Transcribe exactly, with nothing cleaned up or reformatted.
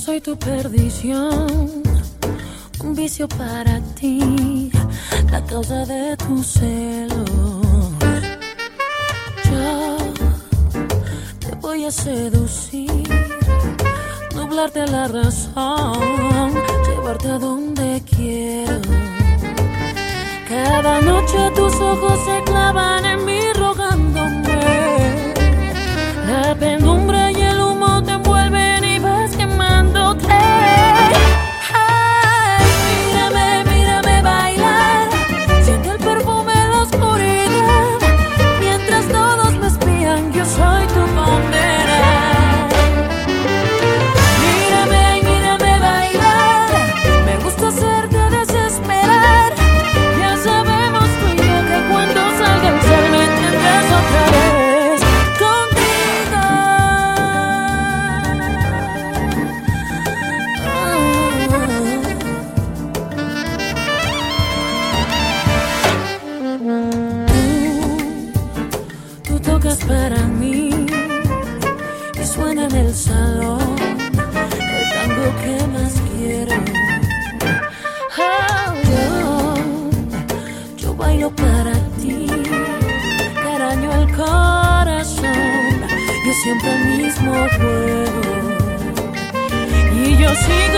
soy tu perdición, un vicio para ti, la causa de tu celo. Yo te voy a seducir, nublarte la razón, llevarte a donde quiero. Cada noche tus ojos se clavan en mí rogándome. La penumbra y el humo te envuelven y vas quemándote. Ay, mírame, mírame bailar, siento el perfume en la oscuridad. Mientras todos me espían, yo soy tu condena. Mírame, mírame bailar, me gusta hacerte desesperar. Ya sabemos tú y yo que cuando salga el sol me tendrás otra vez contigo. Tú, tú tocas para mí y suena en el salón el tango que más quiero. Oh, yo, yo bailo para ti, te araño el corazón, yo siempre el mismo juego y yo sigo